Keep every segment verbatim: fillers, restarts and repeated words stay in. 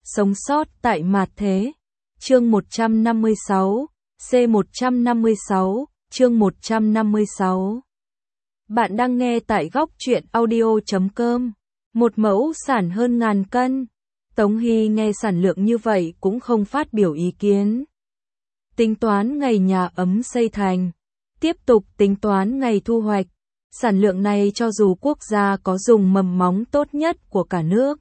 Sống sót tại mạt thế. Chương một trăm năm mươi sáu, C một trăm năm mươi sáu, chương một trăm năm mươi sáu. Bạn đang nghe tại góc truyện audio chấm com. Một mẫu sản hơn ngàn cân. Tống Hy nghe sản lượng như vậy cũng không phát biểu ý kiến. Tính toán ngày nhà ấm xây thành. Tiếp tục tính toán ngày thu hoạch. Sản lượng này cho dù quốc gia có dùng mầm móng tốt nhất của cả nước,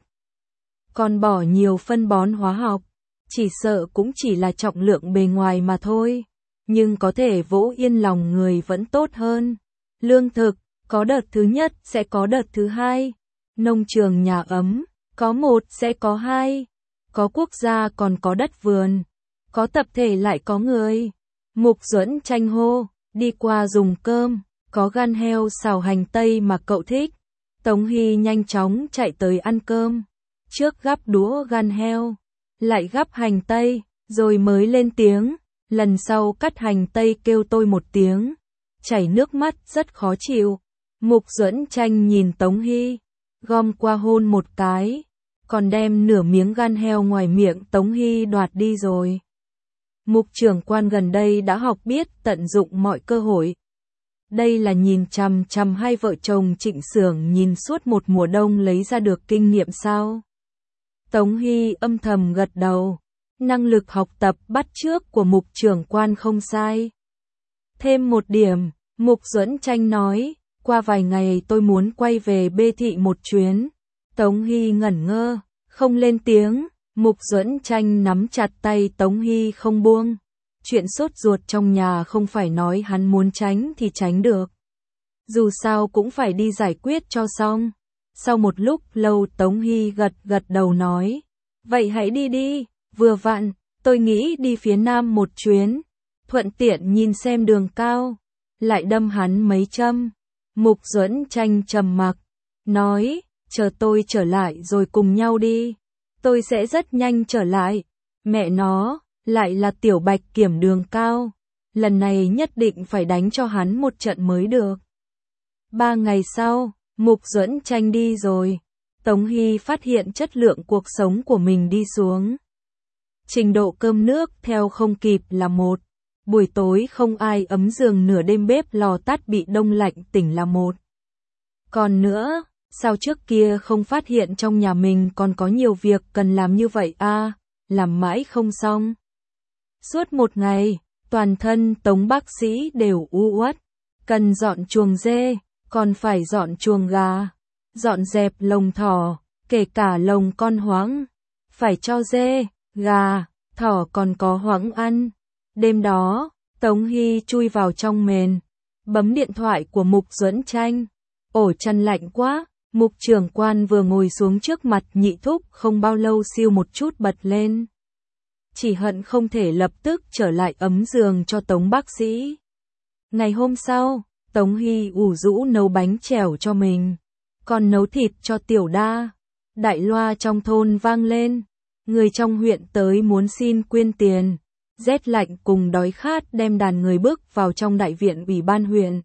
còn bỏ nhiều phân bón hóa học, chỉ sợ cũng chỉ là trọng lượng bề ngoài mà thôi. Nhưng có thể vỗ yên lòng người vẫn tốt hơn. Lương thực, có đợt thứ nhất sẽ có đợt thứ hai. Nông trường nhà ấm, có một sẽ có hai. Có quốc gia còn có đất vườn. Có tập thể lại có người. Mục Duẫn tranh hô, đi qua dùng cơm, có gan heo xào hành tây mà cậu thích. Tống Hy nhanh chóng chạy tới ăn cơm. Trước gắp đũa gan heo, lại gắp hành tây, rồi mới lên tiếng. Lần sau cắt hành tây kêu tôi một tiếng. Chảy nước mắt rất khó chịu. Mục Duẫn tranh nhìn Tống Hy, gom qua hôn một cái, còn đem nửa miếng gan heo ngoài miệng Tống Hy đoạt đi rồi. Mục trưởng quan gần đây đã học biết tận dụng mọi cơ hội. Đây là nhìn chằm chằm hai vợ chồng Trịnh Xưởng nhìn suốt một mùa đông lấy ra được kinh nghiệm sao? Tống Hy âm thầm gật đầu. Năng lực học tập bắt chước của mục trưởng quan không sai. Thêm một điểm, Mục Duẫn tranh nói, qua vài ngày tôi muốn quay về Bê Thị một chuyến. Tống Hy ngẩn ngơ, không lên tiếng. Mục Duẫn tranh nắm chặt tay Tống Hy không buông. Chuyện sốt ruột trong nhà không phải nói hắn muốn tránh thì tránh được. Dù sao cũng phải đi giải quyết cho xong. Sau một lúc lâu Tống Hy gật gật đầu nói, vậy hãy đi đi, vừa vặn, tôi nghĩ đi phía Nam một chuyến, thuận tiện nhìn xem đường cao, lại đâm hắn mấy châm. Mục Duẫn tranh trầm mặc, nói, chờ tôi trở lại rồi cùng nhau đi, tôi sẽ rất nhanh trở lại. Mẹ nó, lại là Tiểu Bạch kiểm đường cao, lần này nhất định phải đánh cho hắn một trận mới được. Ba ngày sau, Mục Duẫn tranh đi rồi, Tống Hy phát hiện chất lượng cuộc sống của mình đi xuống. Trình độ cơm nước theo không kịp là một, buổi tối không ai ấm giường nửa đêm bếp lò tắt bị đông lạnh tỉnh là một. Còn nữa, sao trước kia không phát hiện trong nhà mình còn có nhiều việc cần làm như vậy a, à, làm mãi không xong. Suốt một ngày, toàn thân Tống bác sĩ đều u uất, cần dọn chuồng dê, còn phải dọn chuồng gà, dọn dẹp lồng thỏ, kể cả lồng con hoáng, phải cho dê, gà, thỏ còn có hoáng ăn. Đêm đó, Tống Hy chui vào trong mền, bấm điện thoại của Mục Duẫn tranh. Ổ chăn lạnh quá, Mục trưởng quan vừa ngồi xuống trước mặt nhị thúc không bao lâu siêu một chút bật lên. Chỉ hận không thể lập tức trở lại ấm giường cho Tống bác sĩ. Ngày hôm sau, Tống Hy ủ rũ nấu bánh chèo cho mình, còn nấu thịt cho Tiểu Đa. Đại loa trong thôn vang lên, người trong huyện tới muốn xin quyên tiền. Rét lạnh cùng đói khát đem đàn người bước vào trong đại viện ủy ban huyện.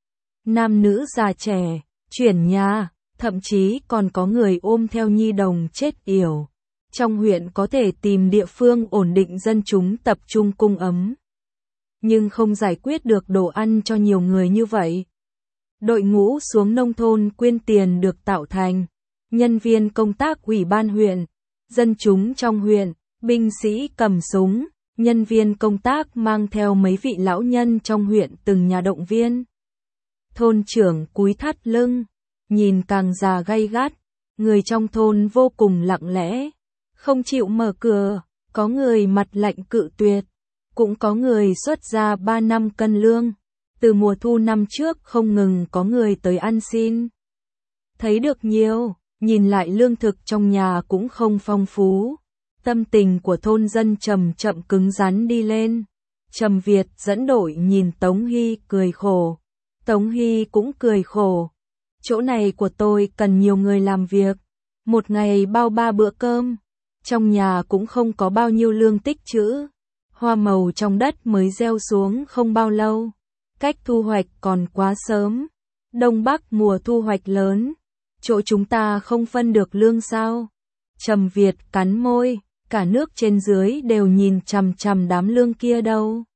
Nam nữ già trẻ, chuyển nhà, thậm chí còn có người ôm theo nhi đồng chết yểu. Trong huyện có thể tìm địa phương ổn định dân chúng tập trung cung ấm, nhưng không giải quyết được đồ ăn cho nhiều người như vậy. Đội ngũ xuống nông thôn quyên tiền được tạo thành, nhân viên công tác ủy ban huyện, dân chúng trong huyện, binh sĩ cầm súng, nhân viên công tác mang theo mấy vị lão nhân trong huyện từng nhà động viên. Thôn trưởng cúi thắt lưng, nhìn càng già gay gắt, người trong thôn vô cùng lặng lẽ, không chịu mở cửa, có người mặt lạnh cự tuyệt, cũng có người xuất ra ba năm cân lương. Từ mùa thu năm trước không ngừng có người tới ăn xin. Thấy được nhiều, nhìn lại lương thực trong nhà cũng không phong phú. Tâm tình của thôn dân chậm chậm cứng rắn đi lên. Trầm Việt dẫn đội nhìn Tống Hy cười khổ. Tống Hy cũng cười khổ. Chỗ này của tôi cần nhiều người làm việc. Một ngày bao ba bữa cơm. Trong nhà cũng không có bao nhiêu lương tích trữ. Hoa màu trong đất mới gieo xuống không bao lâu. Cách thu hoạch còn quá sớm. Đông Bắc mùa thu hoạch lớn. Chỗ chúng ta không phân được lương sao? Trầm Việt cắn môi. cả nước trên dưới đều nhìn chằm chằm đám lương kia đâu.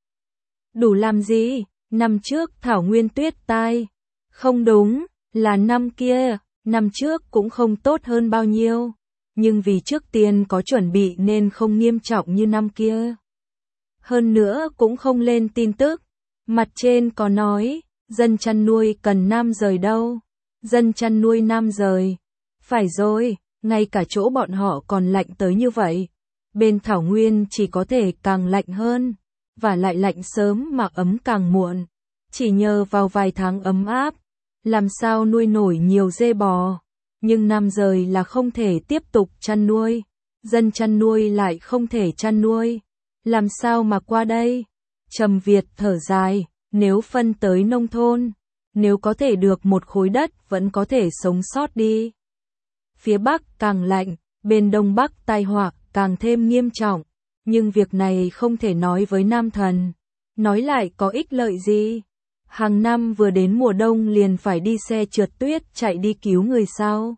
Đủ làm gì? Năm trước Thảo Nguyên tuyết tai. Không đúng, là năm kia, năm trước cũng không tốt hơn bao nhiêu. Nhưng vì trước tiên có chuẩn bị nên không nghiêm trọng như năm kia. Hơn nữa cũng không lên tin tức. Mặt trên có nói, dân chăn nuôi cần nam rời đâu. Dân chăn nuôi nam rời. Phải rồi, ngay cả chỗ bọn họ còn lạnh tới như vậy. Bên Thảo Nguyên chỉ có thể càng lạnh hơn. Và lại lạnh sớm mà ấm càng muộn. Chỉ nhờ vào vài tháng ấm áp. Làm sao nuôi nổi nhiều dê bò. Nhưng nam rời là không thể tiếp tục chăn nuôi. Dân chăn nuôi lại không thể chăn nuôi. Làm sao mà qua đây? Trầm Việt thở dài, nếu phân tới nông thôn, nếu có thể được một khối đất vẫn có thể sống sót đi. Phía Bắc càng lạnh, bên Đông Bắc tai họa càng thêm nghiêm trọng, nhưng việc này không thể nói với Nam Thần. Nói lại có ích lợi gì? Hàng năm vừa đến mùa đông liền phải đi xe trượt tuyết chạy đi cứu người sao?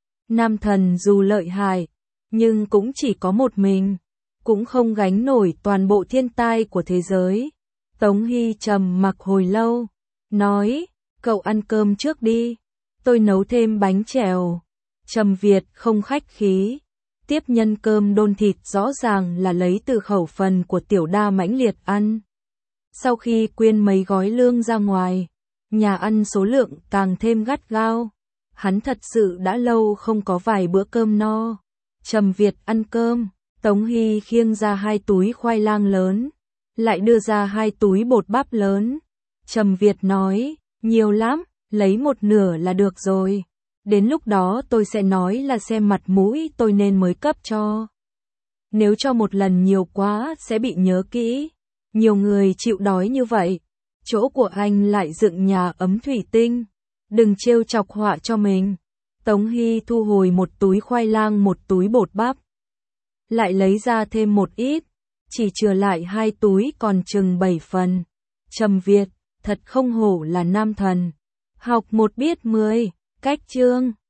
Nam Thần dù lợi hại, nhưng cũng chỉ có một mình, cũng không gánh nổi toàn bộ thiên tai của thế giới. Tống Hy trầm mặc hồi lâu, nói, cậu ăn cơm trước đi, tôi nấu thêm bánh chèo. Trầm Việt không khách khí, tiếp nhân cơm đôn thịt rõ ràng là lấy từ khẩu phần của Tiểu Đa mãnh liệt ăn. Sau khi quyên mấy gói lương ra ngoài, nhà ăn số lượng càng thêm gắt gao. Hắn thật sự đã lâu không có vài bữa cơm no. Trầm Việt ăn cơm, Tống Hy khiêng ra hai túi khoai lang lớn, lại đưa ra hai túi bột bắp lớn. Trầm Việt nói, nhiều lắm, lấy một nửa là được rồi. Đến lúc đó tôi sẽ nói là xem mặt mũi tôi nên mới cấp cho. Nếu cho một lần nhiều quá sẽ bị nhớ kỹ. Nhiều người chịu đói như vậy. Chỗ của anh lại dựng nhà ấm thủy tinh. Đừng trêu chọc họa cho mình. Tống Hy thu hồi một túi khoai lang một túi bột bắp. Lại lấy ra thêm một ít. Chỉ chừa lại hai túi còn chừng bảy phần. Trầm Việt, thật không hổ là nam thần. Học một biết mười, cách chương.